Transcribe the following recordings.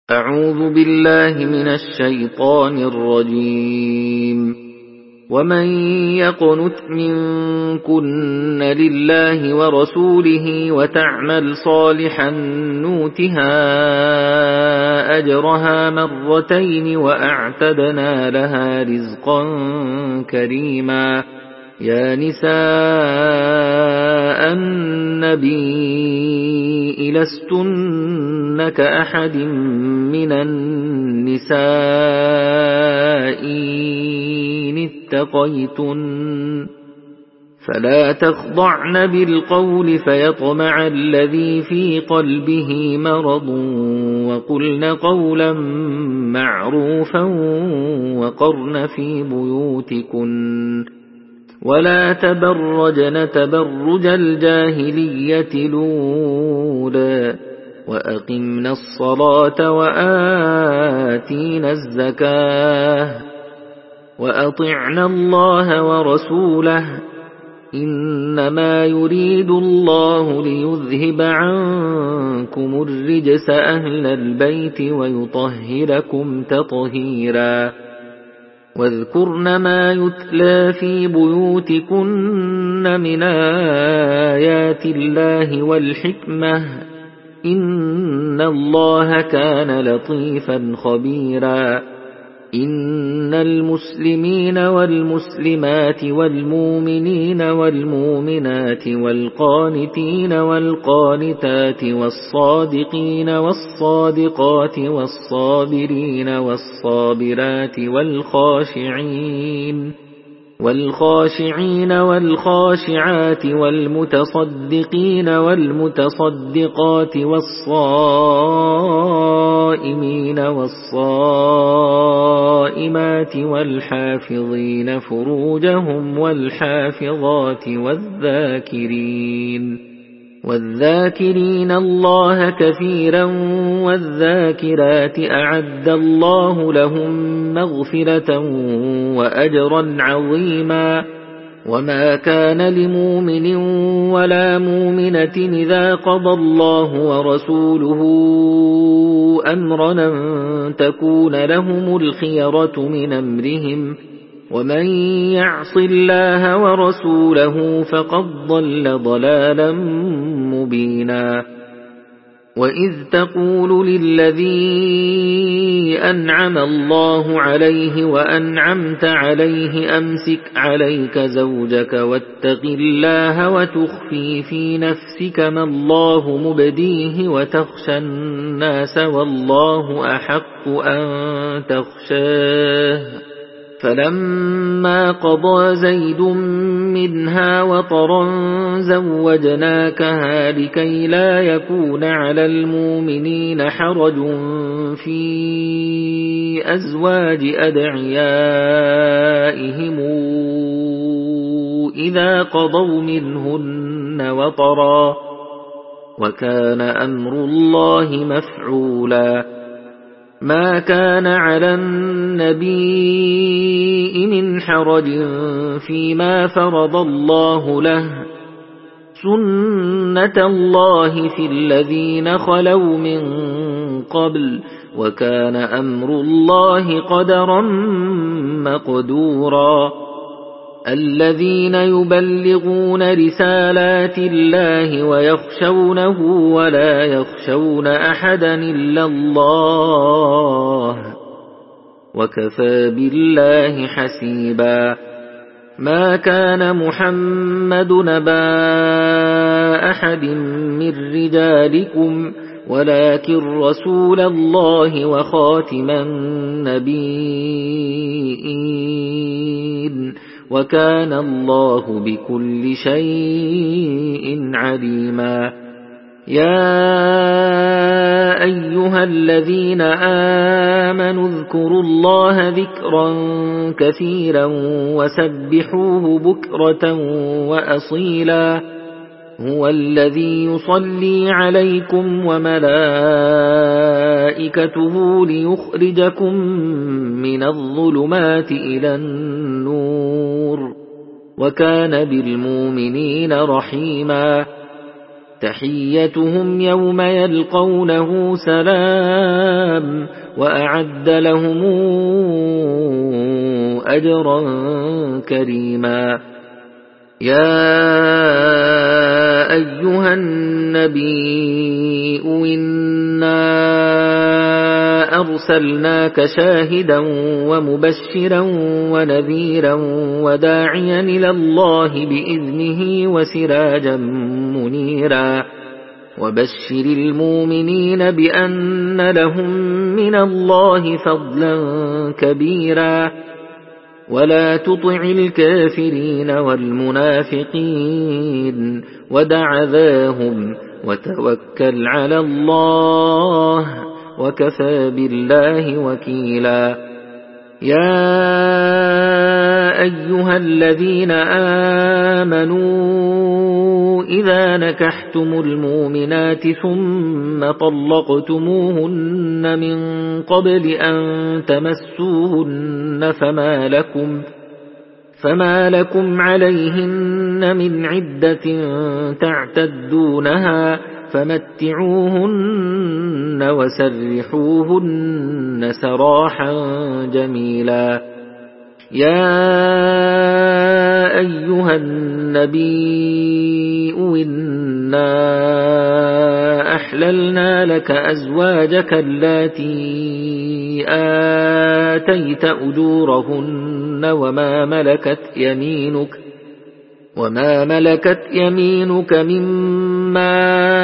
أعوذ بالله من الشيطان الرجيم. ومن يقنت منكن لله ورسوله وتعمل صالحا نؤتها أجرها مرتين وأعتدنا لها رزقا كريما. يا نساء النبي لستن كأحد من النساء إن اتقيتن فلا تخضعن بالقول فيطمع الذي في قلبه مرض وقلن قولا معروفا وقرن في بيوتكن ولا تبرجن تبرج الجاهلية الأولى وأقمنا الصلاة وآتينا الزكاة وأطعنا الله ورسوله إنما يريد الله ليذهب عنكم الرجس أهل البيت ويطهركم تطهيرا. واذكرن ما يتلى في بيوتكن من آيات الله والحكمة إن الله كان لطيفا خبيرا. إن المسلمين والمسلمات والمؤمنين والمؤمنات والقانتين والقانتات والصادقين والصادقات والصابرين والصابرات والخاشعين والخاشعات والمتصدقين والمتصدقات والصائمين والصائمات والحافظين فروجهم والحافظات والذاكرين الله كثيرا والذاكرات أعد الله لهم مغفرة وأجرا عظيما. وما كان لمؤمن ولا مؤمنة إذا قضى الله ورسوله أمرا أن تكون لهم الخيرة من أمرهم ومن يعص الله ورسوله فقد ضل ضلالا مبينا. وإذ تقول للذي أنعم الله عليه وأنعمت عليه أمسك عليك زوجك واتق الله وتخفي في نفسك ما الله مبديه وتخشى الناس والله أحق أن تخشاه. فلما قضى زيد منها وطرا زوجناكها لكي لا يكون على المؤمنين حرج في أزواج أدعيائهم إذا قضوا منهن وطرا وكان أمر الله مفعولا. ما كان على النبي من حرج فيما فرض الله له سنة الله في الذين خلوا من قبل وكان أمر الله قدرا مقدورا. الذين يبلغون رسالات الله ويخشونه ولا يخشون أحدا إلا الله وكفى بالله حسيبا. ما كان محمد نبا أحد من رجالكم ولكن رسول الله وخاتم النبيين وكان الله بكل شيء عليما. يا أيها الذين آمنوا اذكروا الله ذكرا كثيرا وسبحوه بكرة وأصيلا. هو الذي يصلي عليكم وملائكته ليخرجكم من الظلمات إلى النور وكان بالمؤمنين رحيما. تحيتهم يوم يلقونه سلام وأعد لهم أجرا كريما يا أيها النبي إنا أرسلناك شاهدا ومبشرا ونذيرا وداعيا إلى الله بإذنه وسراجا منيرا وبشر المؤمنين بأن لهم من الله فضلا كبيرا ولا تطع الكافرين والمنافقين ودع ذاهم وتوكل على الله وكفى بالله وكيلا يا أيها الذين آمنوا إذا نكحتم المؤمنات ثم طلقتموهن من قبل أن تمسوهن فما لكم عليهن من عدة تعتدونها فمتعوهن وسرحوهن سراحا جميلا يا أيها النبي إنا أحللنا لك أزواجك اللاتي آتيت أجورهن وما ملكت يمينك مما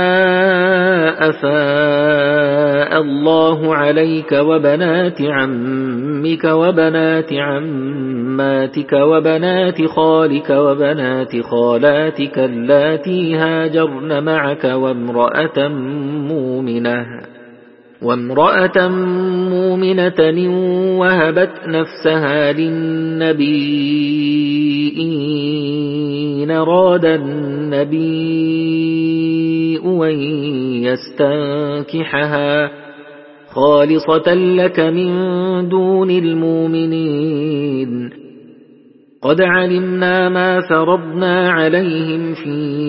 أفاء الله عليك وبنات عمك وبنات عماتك وبنات خالك وبنات خالاتك اللاتي هاجرن معك وامرأة مؤمنة وهبت نفسها للنبي إن أراد النبي أن يستنكحها خالصة لك من دون المؤمنين قد علمنا ما فرضنا عليهم في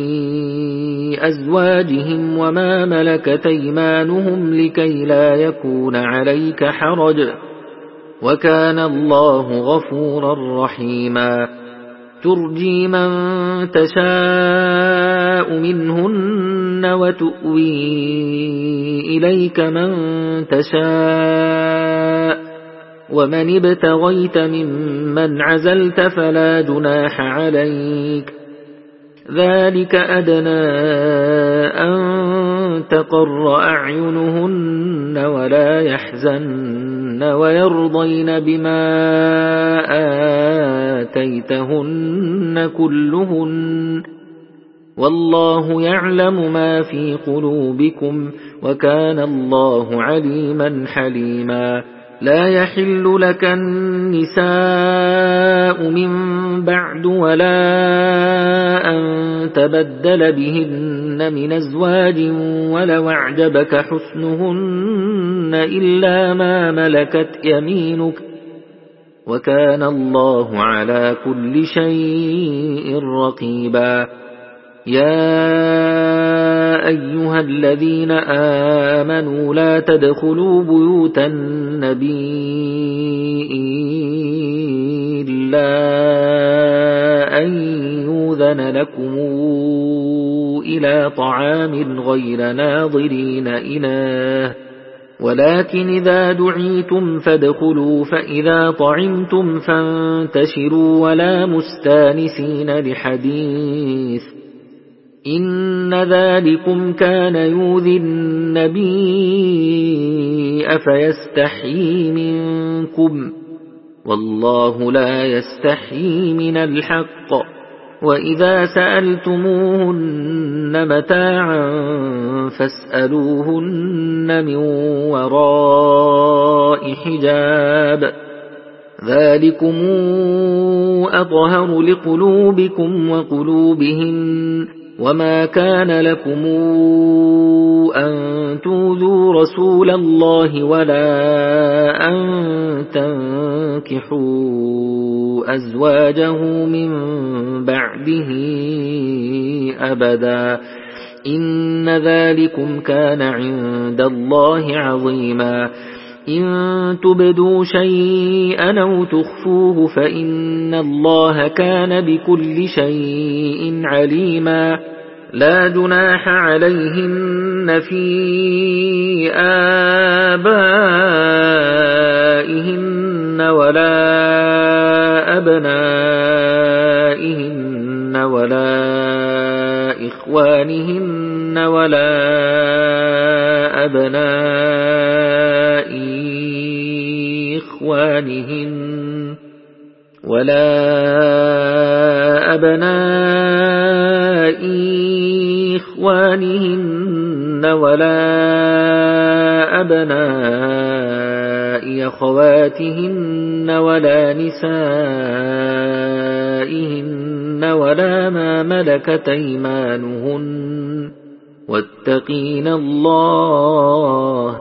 أزواجهم وما ملكت أيمانهم لكي لا يكون عليك حرج وكان الله غفورا رحيما ترجي من تشاء منهن وتؤوي إليك من تشاء ومن ابتغيت ممن عزلت فلا جناح عليك ذلك أدنى أن تقر أعينهن ولا يحزن ويرضين بما آتيتهن كلهن والله يعلم ما في قلوبكم وكان الله عليما حليما لا يحل لك النساء من بعد ولا أن تبدل بهن من أزواج ولو أعجبك حسنهن إلا ما ملكت يمينك وكان الله على كل شيء رقيبا يا أيها الذين آمنوا لا تدخلوا بيوت النبي إلا أن يؤذن لكم إلى طعام غير ناظرين إناه ولكن إذا دعيتم فادخلوا فإذا طعمتم فانتشروا ولا مستانسين لحديث إن ذلكم كان يؤذي النبي أفيستحيي منكم والله لا يستحيي من الحق وإذا سألتموهن متاعا فاسألوهن من وراء حجاب ذلكم أطهر لقلوبكم وقلوبهن وما كان لكم أن تؤذوا رسول الله ولا أن تنكحوا أزواجه من بعده أبدا إن ذلكم كان عند الله عظيما إن تبدوا شيئا أو تخفوه فإن الله كان بكل شيء عليما لا جناح عليهن في آبائهن ولا أبنائهن ولا إخوانهن ولا أبناء إخوانهن ولا أبناء أخواتهن ولا نسائهن ولا ما ملكت أيمانهن واتقين الله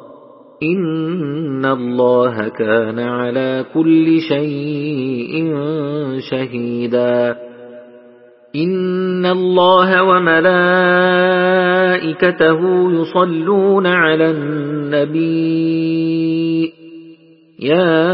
إن الله كان على كل شيء شهيدا إن الله وملائكته يصلون على النبي يا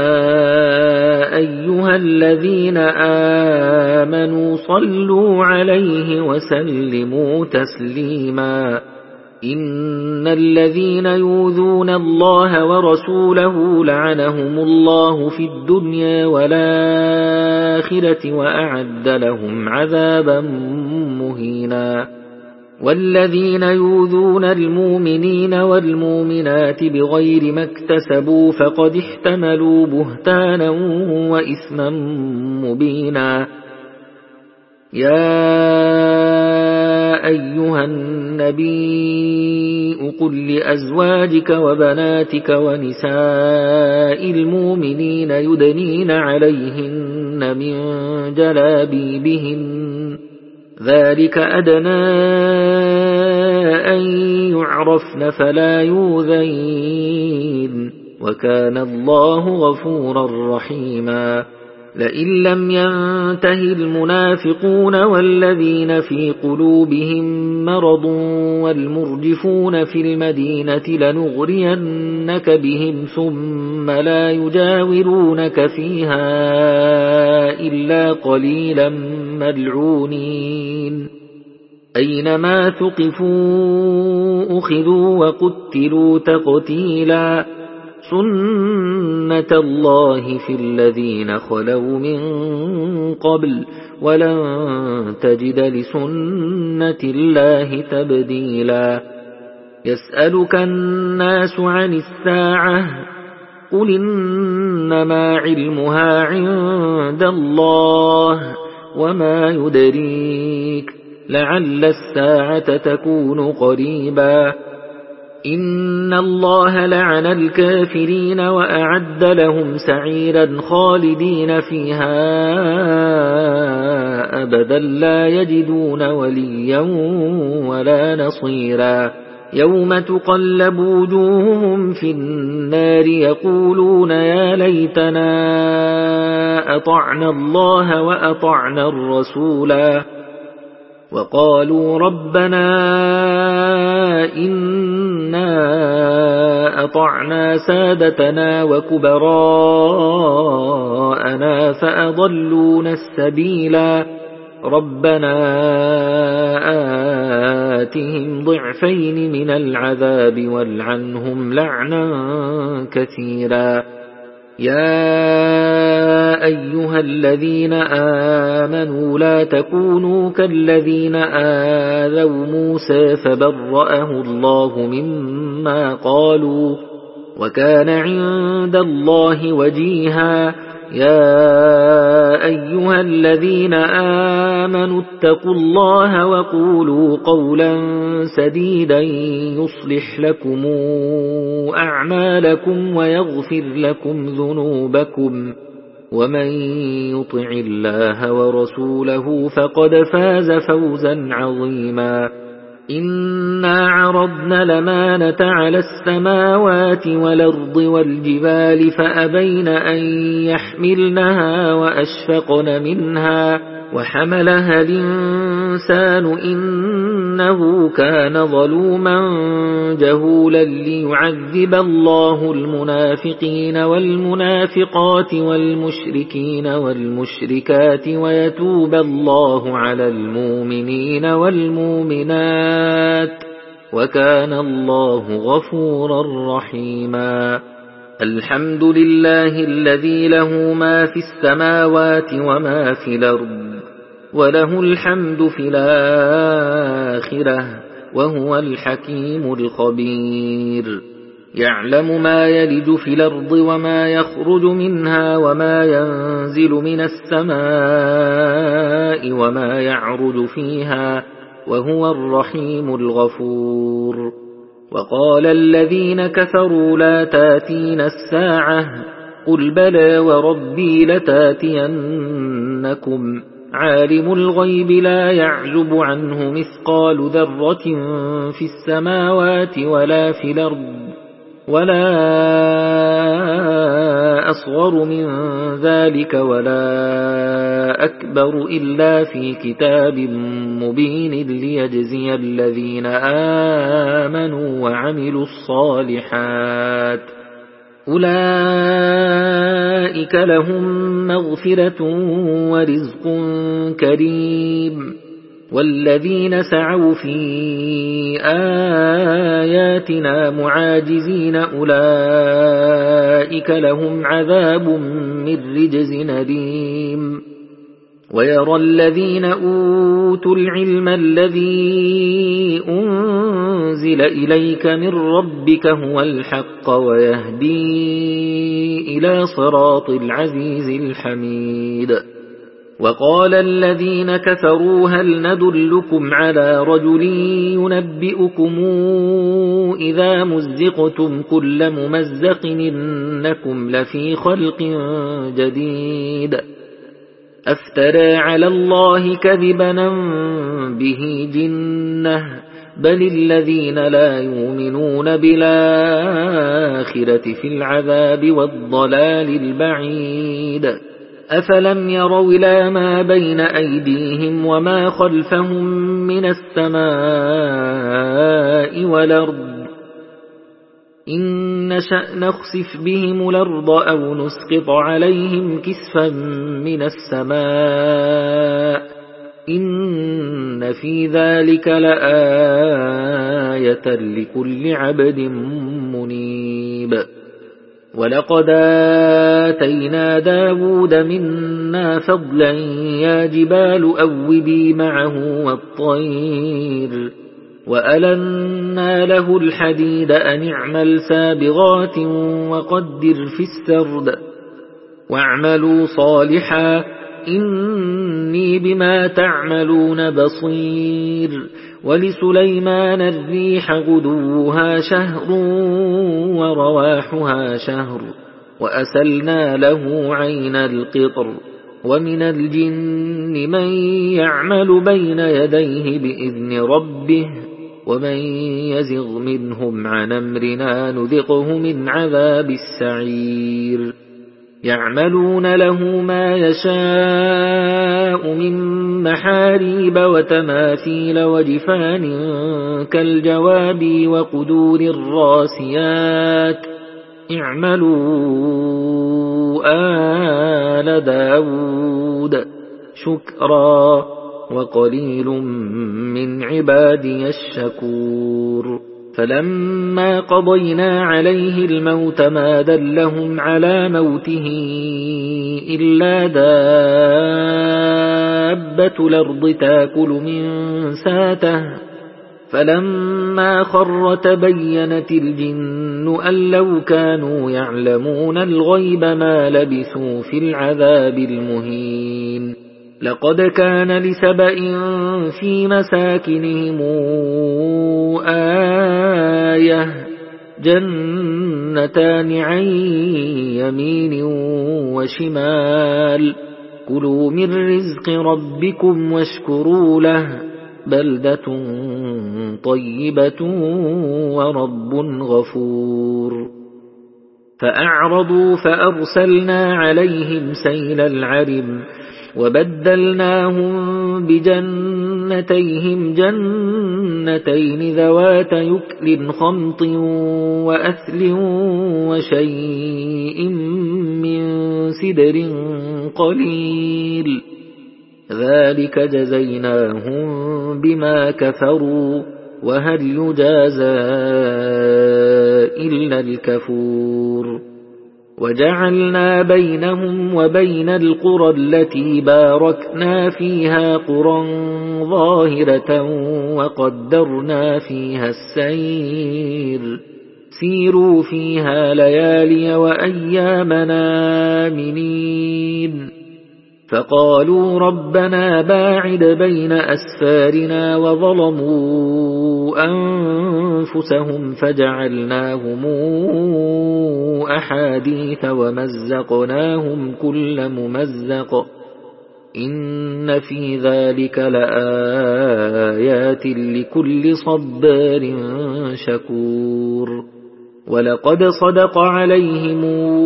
أيها الذين آمنوا صلوا عليه وسلموا تسليما إن الذين يؤذون الله ورسوله لعنهم الله في الدنيا والآخرة وأعد لهم عذابا مهينا والذين يؤذون المؤمنين والمؤمنات بغير ما اكتسبوا فقد احتملوا بهتانا وإثما مبينا يا أيها النبي قل لأزواجك وبناتك ونساء المؤمنين يدنين عليهن من جلابيبهن ذلك أدنى أن يعرفن فلا يؤذين وكان الله غفورا رحيما لئن لم ينته المنافقون والذين في قلوبهم مرض والمرجفون في المدينة لنغرينك بهم ثم لا يجاورونك فيها إلا قليلا ملعونين أينما ثقفوا أخذوا وقتلوا تقتيلا سنة الله في الذين خلوا من قبل ولن تجد لسنة الله تبديلا يسألك الناس عن الساعة قل إنما علمها عند الله وما يدريك لعل الساعة تكون قريبا إن الله لعن الكافرين وأعد لهم سعيرا خالدين فيها أبدا لا يجدون وليا ولا نصيرا يوم تقلب وجوههم في النار يقولون يا ليتنا أطعنا الله وأطعنا الرسولا وقالوا ربنا إنا أطعنا سادتنا وكبراءنا فأضلونا السبيلا ربنا آتهم ضعفين من العذاب والعنهم لعنا كثيرا يا أيها الذين آمنوا لا تكونوا كالذين آذوا موسى فبرأه الله مما قالوا وكان عند الله وجيها يا أيها الذين آمنوا اتقوا الله وقولوا قولا سديدا يصلح لكم أعمالكم ويغفر لكم ذنوبكم ومن يطع الله ورسوله فقد فاز فوزا عظيما إنا عرضنا الأمانة على السماوات والأرض والجبال فأبين أن يحملنها وأشفقن منها وحملها الإنسان إنه كان ظلوما جهولا ليعذب الله المنافقين والمنافقات والمشركين والمشركات ويتوب الله على المؤمنين والمؤمنات وكان الله غفورا رحيما. الحمد لله الذي له ما في السماوات وما في الأرض وله الحمد في الآخرة وهو الحكيم الخبير. يعلم ما يلج في الأرض وما يخرج منها وما ينزل من السماء وما يعرج فيها وهو الرحيم الغفور. وقال الذين كفروا لا تاتينا الساعة قل بلى وربي لتاتينكم عالم الغيب لا يعزب عنه مثقال ذرة في السماوات ولا في الأرض ولا أصغر من ذلك ولا أكبر إلا في كتاب مبين ليجزي الذين آمنوا وعملوا الصالحات أولئك لهم مغفرة ورزق كريم. والذين سعوا في آياتنا معاجزين أولئك لهم عذاب من رجز أليم. ويرى الذين أوتوا العلم الذي أنزل إليك من ربك هو الحق ويهدي إلى صراط العزيز الحميد. وقال الذين كفروا هل ندلكم على رجل ينبئكم إذا مزقتم كل ممزق إنكم لفي خلق جديد أفترى على الله كذبا به جنة بل الذين لا يؤمنون بالآخرة في العذاب والضلال البعيد. أفلم يروا إلى ما بين أيديهم وما خلفهم من السماء والأرض إن نشأ نخسف بهم الأرض أو نسقط عليهم كسفا من السماء إن في ذلك لآية لكل عبد منيب. ولقد آتينا داود منا فضلا يا جبال أوبي معه والطير وألنا له الحديد أن اعمل سابغات وقدر في السرد واعملوا صالحا إني بما تعملون بصير. ولسليمان الريح غدوها شهر ورواحها شهر وأسلنا له عين القطر ومن الجن من يعمل بين يديه بإذن ربه ومن يزغ منهم عن أمرنا نذقه من عذاب السعير. يعملون له ما يشاء من محاريب وتماثيل وجفان كالجواب وقدور الراسيات اعملوا آل داود شكرا وقليل من عبادي الشكور. فلما قضينا عليه الموت ما دلهم على موته إلا دابة الأرض تاكل من ساته فلما خر تبينت الجن أن لو كانوا يعلمون الغيب ما لبثوا في العذاب المهين. لقد كان لسبإ في مساكنهم آية جنتان عن يمين وشمال كلوا من رزق ربكم واشكروا له بلدة طيبة ورب غفور. فأعرضوا فأرسلنا عليهم سيل العرم وبدلناهم بجنتيهم جنتين ذوات يكل خمط وأثل وشيء من سدر قليل ذلك جزيناهم بما كفروا وهل يجازى إلا الكفور وجعلنا بينهم وبين القرى التي باركنا فيها قرى ظاهرة وقدرنا فيها السير سيروا فيها ليالي وأيامنا آمنين فقالوا ربنا باعد بين أسفارنا وظلموا أنفسهم فجعلناهم أحاديث ومزقناهم كل ممزق إن في ذلك لآيات لكل صبار شكور ولقد صدق عليهم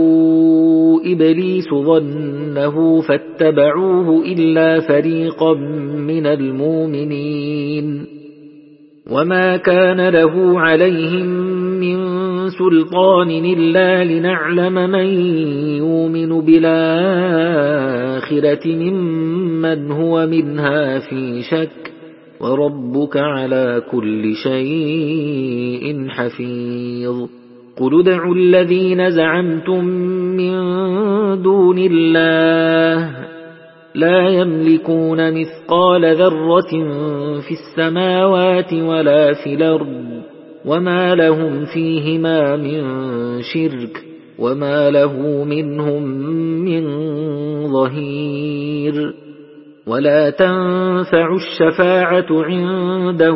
إبليس ظنه فاتبعوه إلا فريقا من المؤمنين وما كان له عليهم من سلطان إلا لنعلم من يؤمن بالآخرة ممن هو منها في شك وربك على كل شيء حفيظ قل ادعوا الذين زعمتم من دون الله لا يملكون مثقال ذرة في السماوات ولا في الأرض وما لهم فيهما من شرك وما له منهم من ظهير ولا تنفع الشفاعة عنده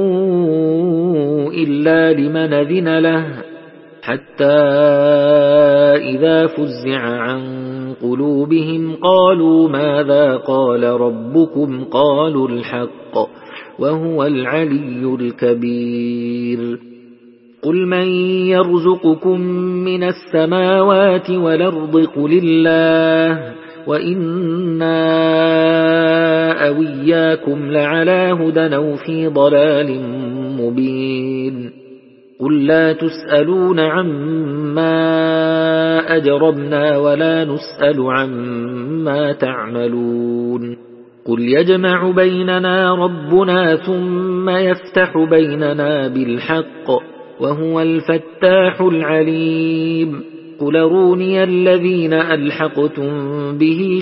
إلا لمن أذن له حتى إذا فزع عن قلوبهم قالوا ماذا قال ربكم قالوا الحق وهو العلي الكبير قل من يرزقكم من السماوات والأرض قل الله وإنا أو إياكم لعلى هدى أو في ضلال مبين قل لا تسألون عما أجرمنا ولا نسأل عما تعملون قل يجمع بيننا ربنا ثم يفتح بيننا بالحق وهو الفتاح العليم قل أروني الذين ألحقتم به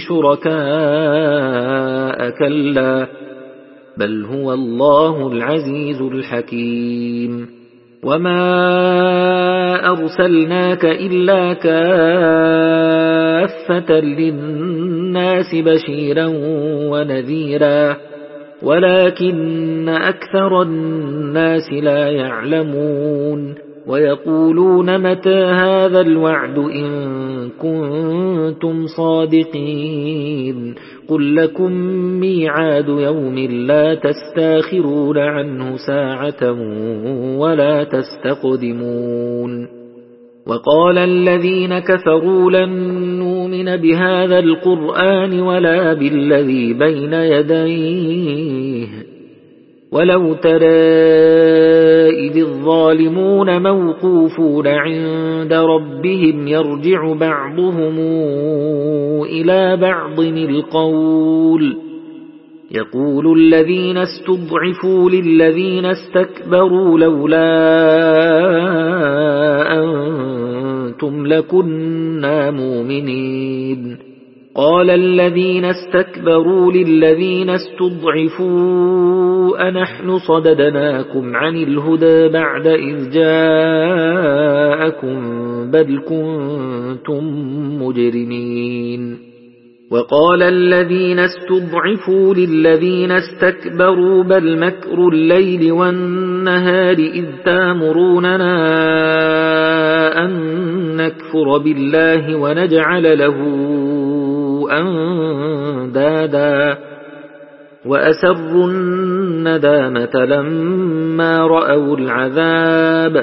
شركاء كلا بل هو الله العزيز الحكيم وما أرسلناك إلا كافة للناس بشيرا ونذيرا ولكن أكثر الناس لا يعلمون ويقولون متى هذا الوعد إن كنتم صادقين قل لكم ميعاد يوم لا تستاخرون عنه ساعة ولا تستقدمون وقال الذين كفروا لن نؤمن بهذا القرآن ولا بالذي بين يديه ولو ترى إذ الظالمون موقوفون عند ربهم يرجع بعضهم إلى بعض القول يقول الذين استضعفوا للذين استكبروا لولا أنتم لكنا مؤمنين قال الذين استكبروا للذين استضعفوا أنحن صددناكم عن الهدى بعد إذ جاءكم بل كنتم مجرمين وقال الذين استضعفوا للذين استكبروا بل مكر الليل والنهار إذ تامروننا أن نكفر بالله ونجعل له أندادا وأسروا الندامة لما رأوا العذاب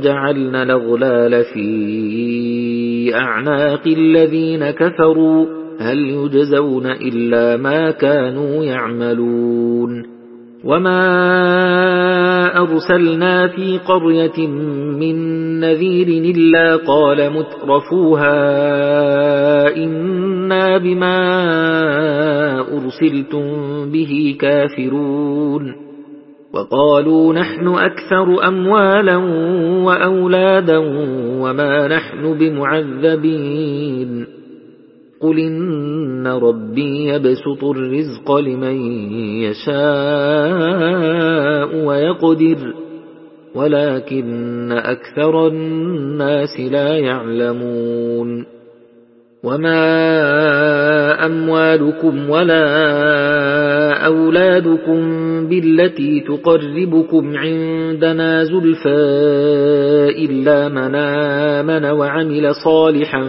وجعلنا الأغلال في أعناق الذين كفروا هل يجزون إلا ما كانوا يعملون وما أرسلنا في قرية من نذير إلا قال مترفوها إنا بما أرسلتم به كافرون وقالوا نحن أكثر أموالا وأولادا وما نحن بمعذبين قل إن ربي يبسط الرزق لمن يشاء ويقدر ولكن أكثر الناس لا يعلمون وما أموالكم ولا أولادكم بالتي تقربكم عندنا زلفى إلا من آمن وعمل صالحا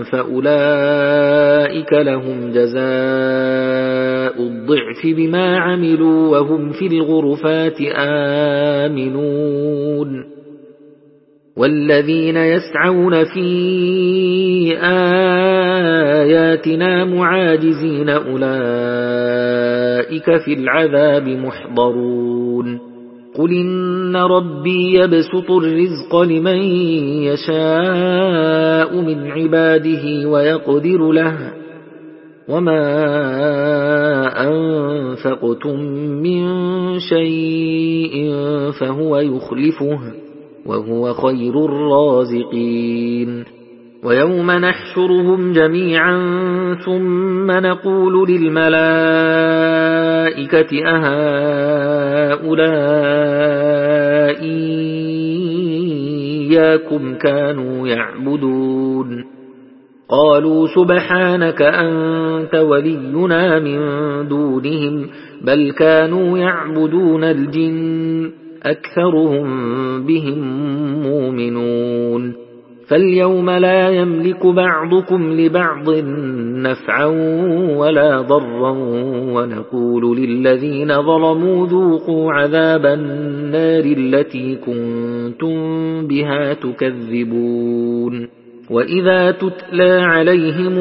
فأولئك لهم جزاء الضعف بما عملوا وهم في الغرفات آمنون والذين يسعون في آياتنا معاجزين أولئك في العذاب محضرون قل إن ربي يبسط الرزق لمن يشاء من عباده ويقدر له وما أنفقتم من شيء فهو يخلفه وهو خير الرازقين ويوم نحشرهم جميعا ثم نقول للملائكة أهؤلاء إياكم كانوا يعبدون قالوا سبحانك أنت ولينا من دونهم بل كانوا يعبدون الجن أكثرهم بهم مؤمنون فاليوم لا يملك بعضكم لبعض نفعا ولا ضرا ونقول للذين ظلموا ذوقوا عذاب النار التي كنتم بها تكذبون وإذا تتلى عليهم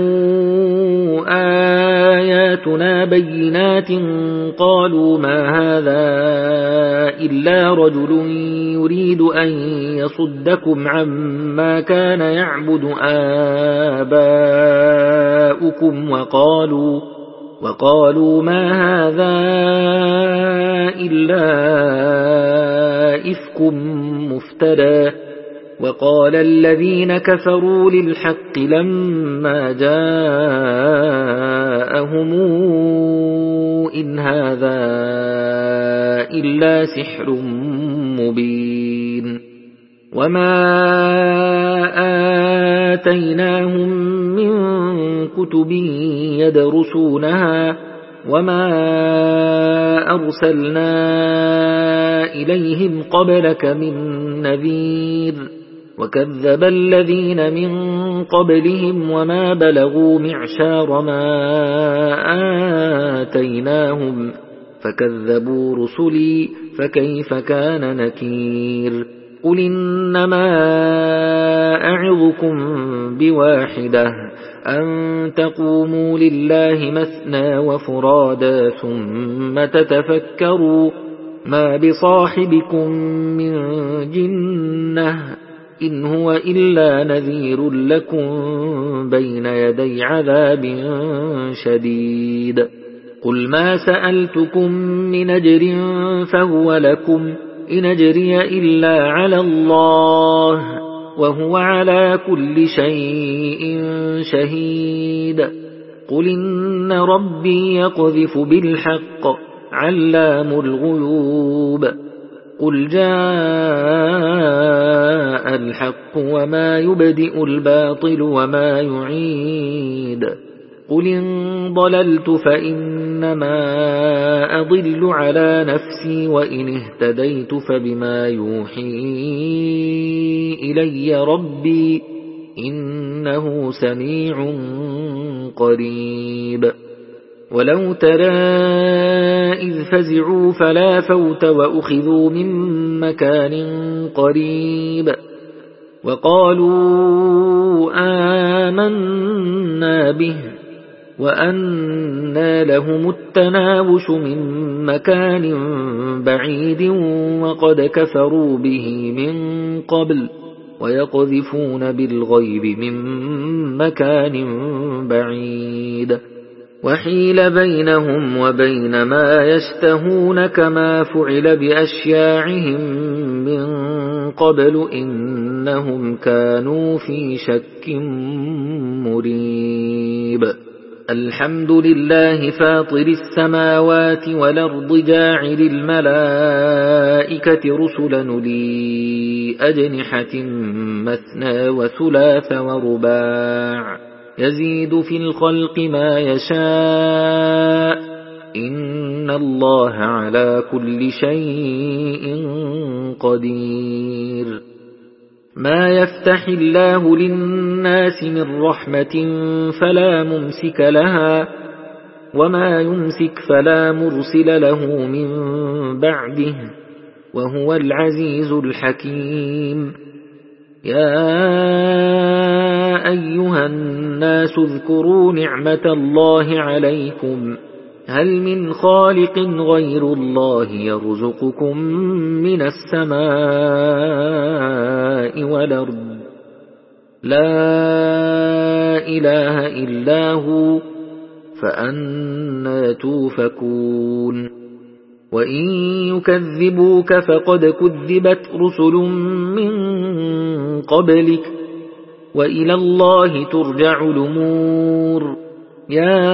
آياتنا بينات قالوا ما هذا إلا رجل يريد أن يصدكم عما كان يعبد آباؤكم وقالوا ما هذا إلا إفك مفترى وقال الذين كفروا للحق لما جاءهم إن هذا إلا سحر مبين وما آتيناهم من كتب يدرسونها وما أرسلنا إليهم قبلك من نذير وكذب الذين من قبلهم وما بلغوا معشار ما آتيناهم فكذبوا رسلي فكيف كان نكير قل إنما أعظكم بواحدة أن تقوموا لله مثنى وفرادا ثم تتفكروا ما بصاحبكم من جنة إن هو إلا نذير لكم بين يدي عذاب شديد قل ما سألتكم من أجر فهو لكم إن أجري إلا على الله وهو على كل شيء شهيد قل إن ربي يقذف بالحق علام الغيوب قل جاء الحق وما يبدئ الباطل وما يعيد قل إن ضللت فإنما أضل على نفسي وإن اهتديت فبما يوحي إلي ربي إنه سميع قريب ولو ترى إذ فزعوا فلا فوت وأخذوا من مكان قريب وقالوا آمنا به وأنى لهم التناوش من مكان بعيد وقد كفروا به من قبل ويقذفون بالغيب من مكان بعيد وحيل بينهم وبين ما يشتهون كما فعل بأشياعهم من قبل إنهم كانوا في شك مريب الحمد لله فاطر السماوات والأرض جاعل الملائكة رسلا أولي أجنحة مثنى وثلاث ورباع يزيد في الخلق ما يشاء إن الله على كل شيء قدير ما يفتح الله للناس من رحمة فلا ممسك لها وما يمسك فلا مرسل له من بعده وهو العزيز الحكيم يا أيها الناس اذكروا نعمة الله عليكم هل من خالق غير الله يرزقكم من السماء والأرض لا إله إلا هو فأنى توفكون وإن يكذبوك فقد كذبت رسل من قبلك وإلى الله ترجع الأمور يا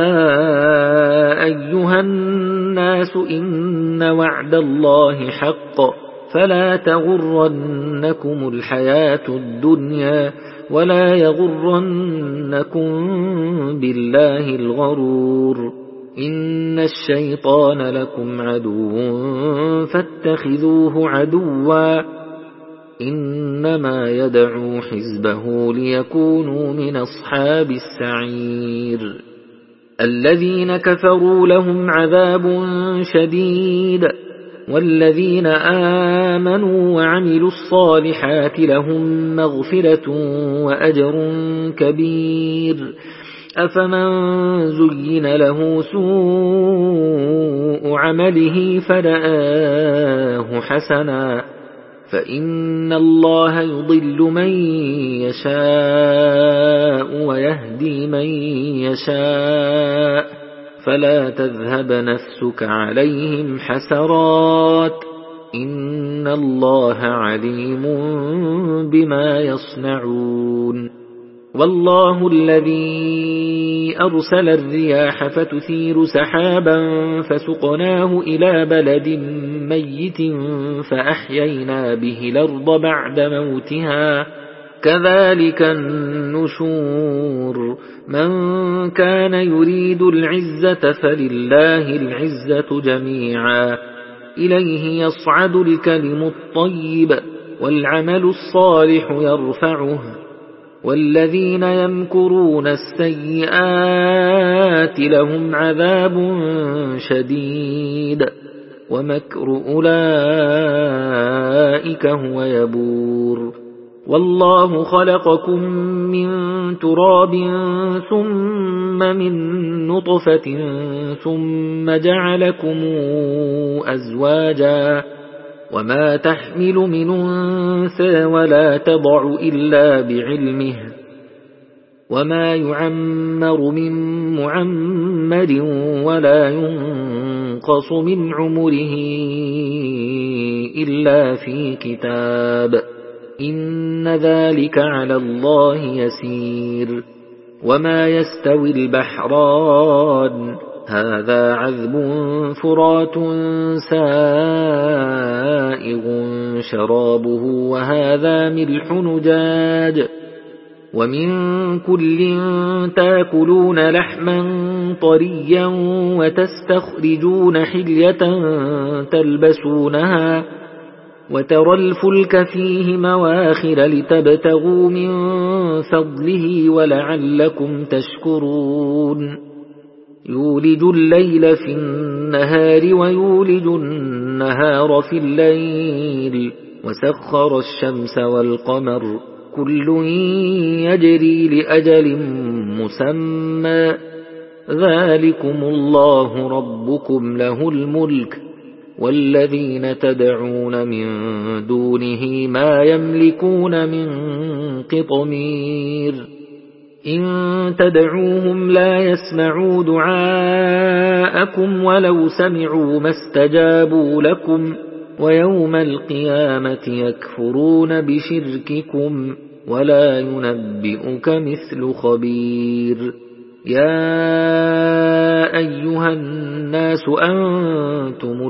أيها الناس إن وعد الله حق فلا تغرنكم الحياة الدنيا ولا يغرنكم بالله الغرور إن الشيطان لكم عدو فاتخذوه عدوا إنما يدعو حزبه ليكونوا من أصحاب السعير الذين كفروا لهم عذاب شديد والذين آمنوا وعملوا الصالحات لهم مغفرة وأجر كبير أفمن زين له سوء عمله فرآه حسنا فإن الله يضل من يشاء ويهدي من يشاء فلا تذهب نفسك عليهم حسرات إن الله عليم بما يصنعون والله الذي أرسل الرياح فتثير سحابا فسقناه إلى بلد ميت فأحيينا به الأرض بعد موتها كذلك النشور من كان يريد العزة فلله العزة جميعا إليه يصعد الكلم الطيب والعمل الصالح يرفعه والذين يمكرون السيئات لهم عذاب شديد ومكر أولئك هو يبور والله خلقكم من تراب ثم من نطفة ثم جعلكم أزواجا وما تحمل من أنثى ولا تضع إلا بعلمه وما يعمر من معمر ولا ينقص من عمره إلا في كتاب إن ذلك على الله يسير وما يستوي البحران هذا عذب فرات سائغ شرابه وهذا ملح نجاج ومن كل تاكلون لحما طريا وتستخرجون حلية تلبسونها وترى الفلك فيه مواخر لتبتغوا من فضله ولعلكم تشكرون يولج الليل في النهار ويولج النهار في الليل وسخر الشمس والقمر كل يجري لأجل مسمى ذلكم الله ربكم له الملك والذين تدعون من دونه ما يملكون من قطمير إن تدعوهم لا يسمعوا دعاءكم ولو سمعوا ما استجابوا لكم ويوم القيامة يكفرون بشرككم ولا ينبئك مثل خبير يا أيها الناس أنتم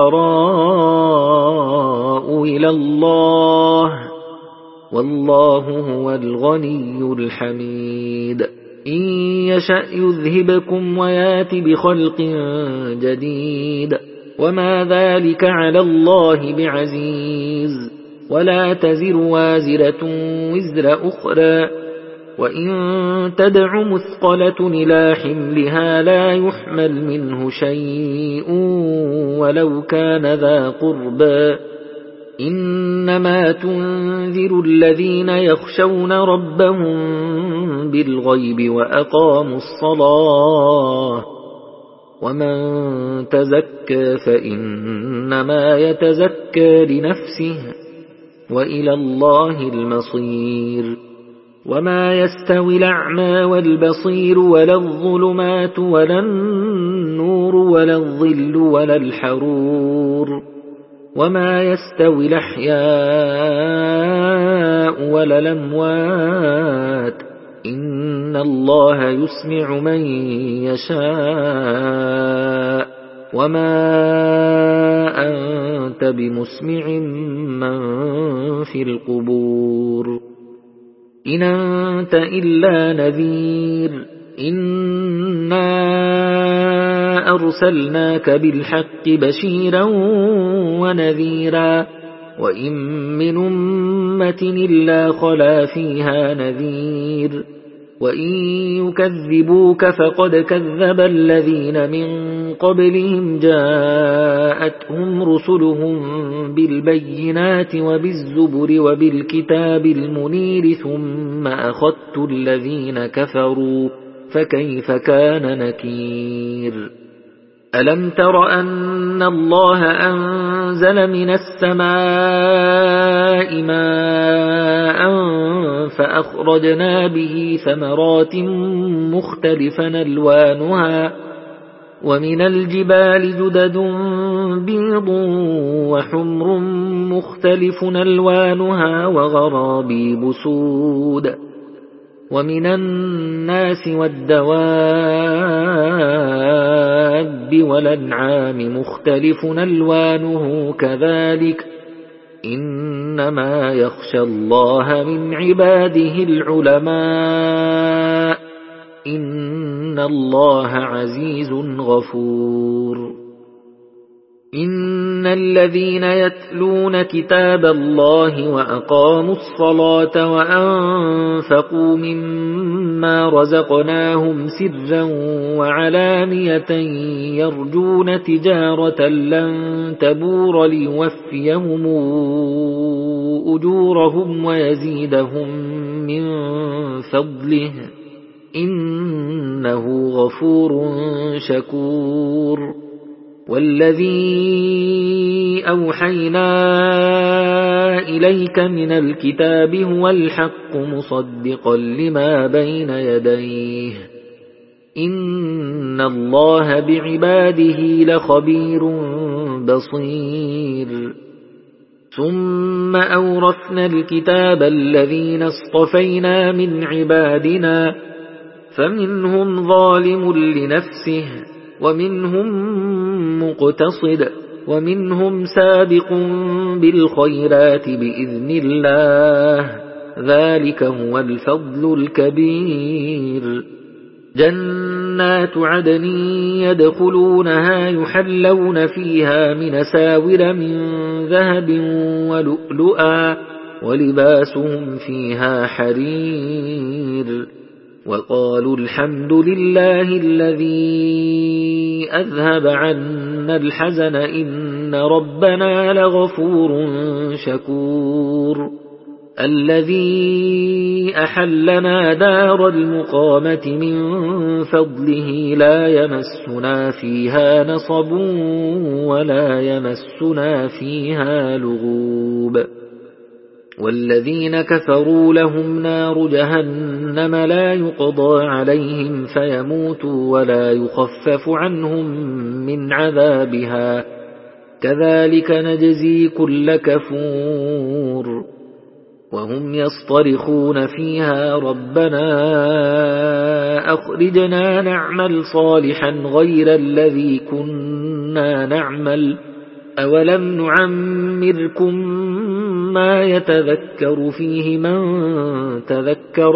الفقراء إلى الله والله هو الغني الحميد إن يشأ يذهبكم ويات بخلق جديد وما ذلك على الله بعزيز ولا تزر وازرة وزر أخرى وإن تدع مثقلة إلى حملها لا يحمل منه شيء ولو كان ذا قربى إنما تنذر الذين يخشون ربهم بالغيب وأقاموا الصلاة ومن تزكى فإنما يتزكى لنفسه وإلى الله المصير وما يستوي الأعمى والبصير ولا الظلمات ولا النور ولا الظل ولا الحرور وما يستوي الأحياء ولا الأموات إن الله يسمع من يشاء وما أنت بمسمع من في القبور إن أنت إلا نذير إنا أرسلناك بالحق بشيرا ونذيرا وإن من أمة إلا خلا فيها نذير وإن يكذبوك فقد كذب الذين من قبلهم جاءتهم رسلهم بالبينات وبالزبر وبالكتاب المنير ثم أخذت الذين كفروا فكيف كان نكير ألم تر أن الله أنزل من السماء ماء فأخرجنا به ثمرات مختلفا ألوانها ومن الجبال جدد بيض وحمر مختلف ألوانها وغرابيب سود ومن الناس والدواب والأنعام مختلف ألوانه كذلك إنما يخشى الله من عباده العلماء إن الله عزيز غفور إن الذين يتلون كتاب الله وأقاموا الصلاة وأنفقوا مما رزقناهم سرا وعلانية يرجون تجارة لن تبور ليوفيهم أجورهم ويزيدهم من فضله إنه غفور شكور والذي أوحينا إليك من الكتاب هو الحق مصدقا لما بين يديه إن الله بعباده لخبير بصير ثم أورثنا الكتاب الذين اصطفينا من عبادنا فمنهم ظالم لنفسه ومنهم مقتصد ومنهم سابق بالخيرات بإذن الله ذلك هو الفضل الكبير جنات عدن يدخلونها يحلون فيها من ساور من ذهب ولؤلؤا ولباسهم فيها حرير وقالوا الحمد لله الذي أذهب عنا الحزن إن ربنا لغفور شكور الذي أحلنا دار المقامة من فضله لا يمسنا فيها نصب ولا يمسنا فيها لغوب والذين كفروا لهم نار جهنم لا يقضى عليهم فيموتوا ولا يخفف عنهم من عذابها كذلك نجزي كل كفور وهم يصطرخون فيها ربنا أخرجنا نعمل صالحا غير الذي كنا نعمل أولم نعمركم ما يتذكر فيه من تذكر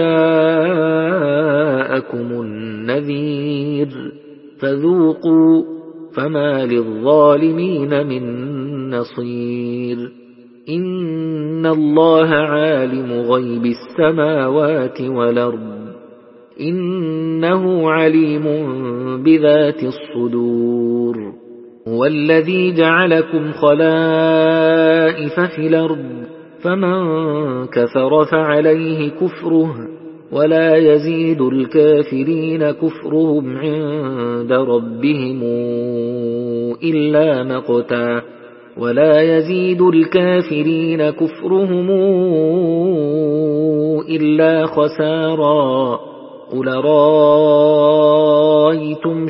وجاءكم النذير فذوقوا فما للظالمين من نصير إن الله عالم غيب السماوات والأرض إنه عليم بذات الصدور هو الذي جعلكم خلائف في الأرض فمن كفر فعليه كفره ولا يزيد الكافرين كفرهم عند ربهم إلا مقتا ولا يزيد الكافرين كفرهم إلا خسارا قل رأيتم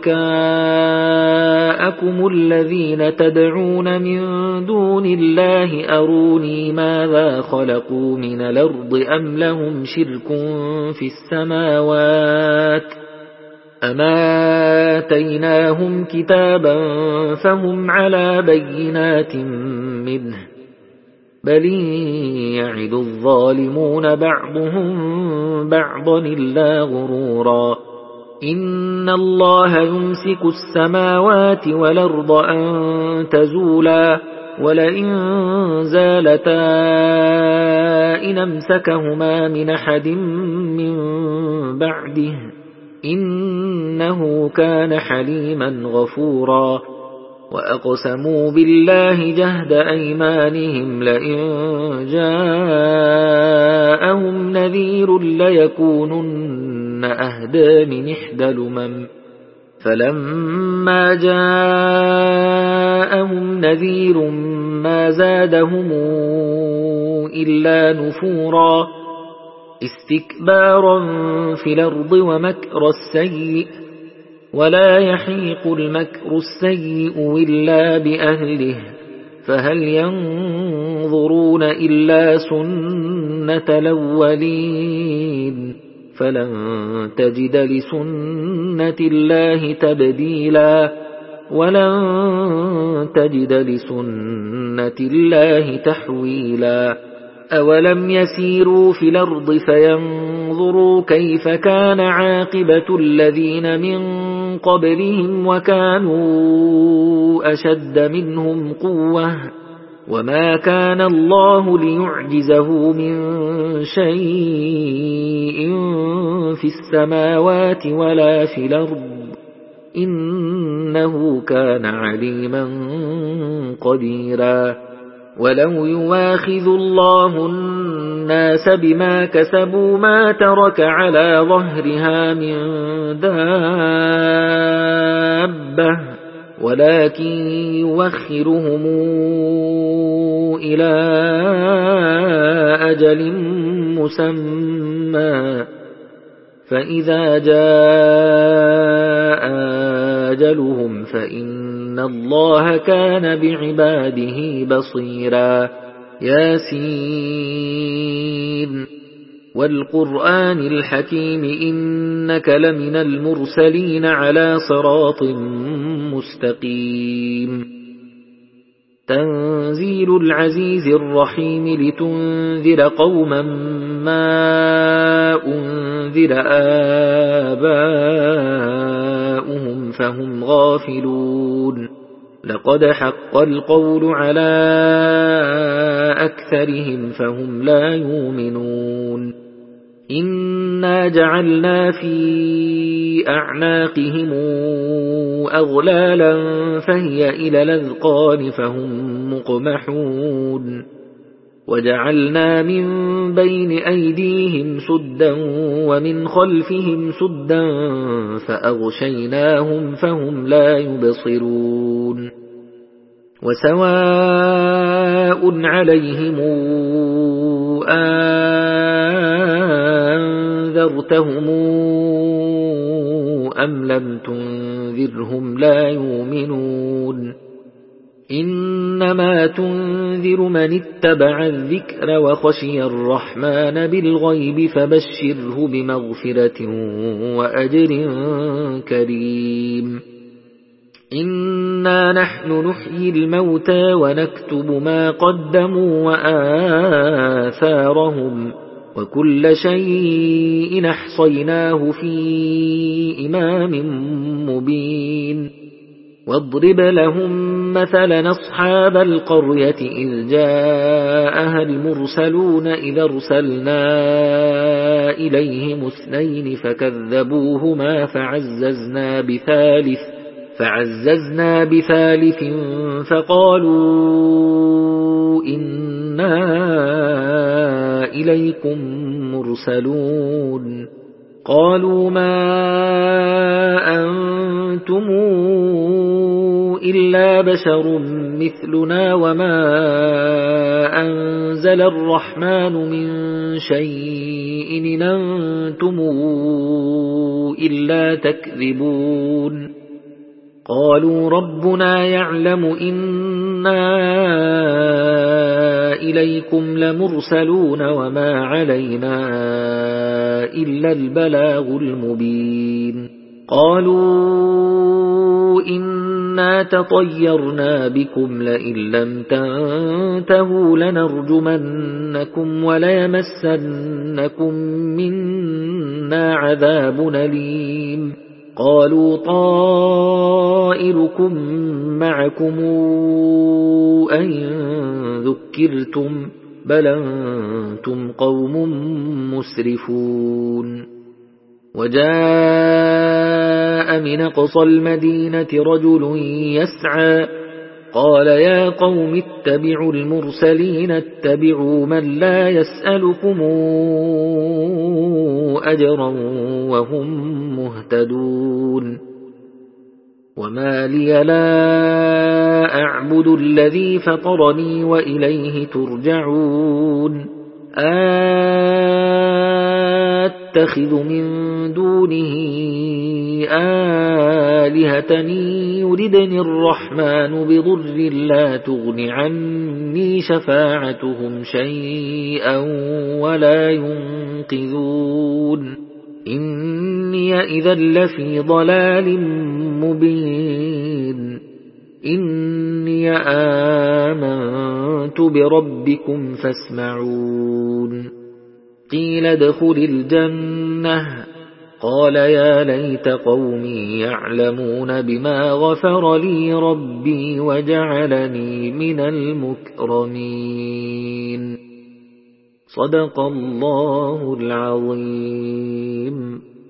شركاءكم الذين تدعون من دون الله أروني ماذا خلقوا من الأرض أم لهم شرك في السماوات أما آتيناهم كتابا فهم على بينات منه بل يعد الظالمون بعضهم بعضا إلا غرورا إن الله يمسك السماوات والأرض أن تزولا ولئن زالتا إن أمسكهما من أحد من بعده إنه كان حليما غفورا وأقسموا بالله جهد أيمانهم لئن جاءهم نذير ليكونن أهدى من إحدى الأمم فلما جاءهم نذير ما زادهم إلا نفورا استكبارا في الأرض ومكر السيء ولا يحيق المكر السيء إلا بأهله فهل ينظرون إلا سنة الأولين فلن تجد لسنة الله تبديلا ولن تجد لسنة الله تحويلا أولم يسيروا في الأرض فينظروا كيف كان عاقبة الذين من قبلهم وكانوا أشد منهم قوة وما كان الله ليعجزه من شيء في السماوات ولا في الأرض إنه كان عليما قديرا ولو يواخذ الله الناس بما كسبوا ما ترك على ظهرها من دابة ولكن يوخرهم إلى أجل مسمى فإذا جاء أجلهم فإن الله كان بعباده بصيرا ياسين والقرآن الحكيم إنك لمن المرسلين على صراط مستقيم تنزيل العزيز الرحيم لتنذر قوما ما أنذر آباؤهم فهم غافلون لقد حق القول على أكثرهم فهم لا يؤمنون إنا جعلنا في أعناقهم أغلالا فهي إلى الأذقان فهم مقمحون وجعلنا من بين أيديهم سدا ومن خلفهم سدا فأغشيناهم فهم لا يبصرون وسواء عليهم أنذرتهم أم لم تنذرهم لا يؤمنون إنما تنذر من اتبع الذكر وخشي الرحمن بالغيب فبشره بمغفرة وأجر كريم إنا نحن نحيي الموتى ونكتب ما قدموا وآثارهم وكل شيء أحصيناه في إمام مبين واضرب لهم مثلا أصحاب القرية إذ جاءها المرسلون إذ أرسلنا إليهم 2 فكذبوهما فعززنا بثالث فقالوا إنا إليكم مرسلون قالوا ما أنتم إلا بشر مثلنا وما أنزل الرحمن من شيء إن أنتم إلا تكذبون قالوا ربنا يعلم إنا إليكم لمرسلون وما علينا إلا البلاغ المبين قالوا إنا تطيرنا بكم لئن لم تنتهوا لنرجمنكم وليمسنكم منا عذاب أليم قالوا طائركم معكم أئن ذكرتم بل أنتم قوم مسرفون وجاء من أقصى المدينة رجل يسعى قال يا قوم اتبعوا المرسلين اتبعوا من لا يسألكم أجرا وهم مهتدون وما لي لا أعبد الذي فطرني وإليه ترجعون أتخذ من دونه آلهة يردني الرحمن بضر لا تغن عني شفاعتهم شيئا ولا ينقذون إني إذا لفي ضلال مبين إني آمنت بربكم فاسمعون قيل ادخل الجنة قال يا ليت قومي يعلمون بما غفر لي ربي وجعلني من المكرمين صدق الله العظيم.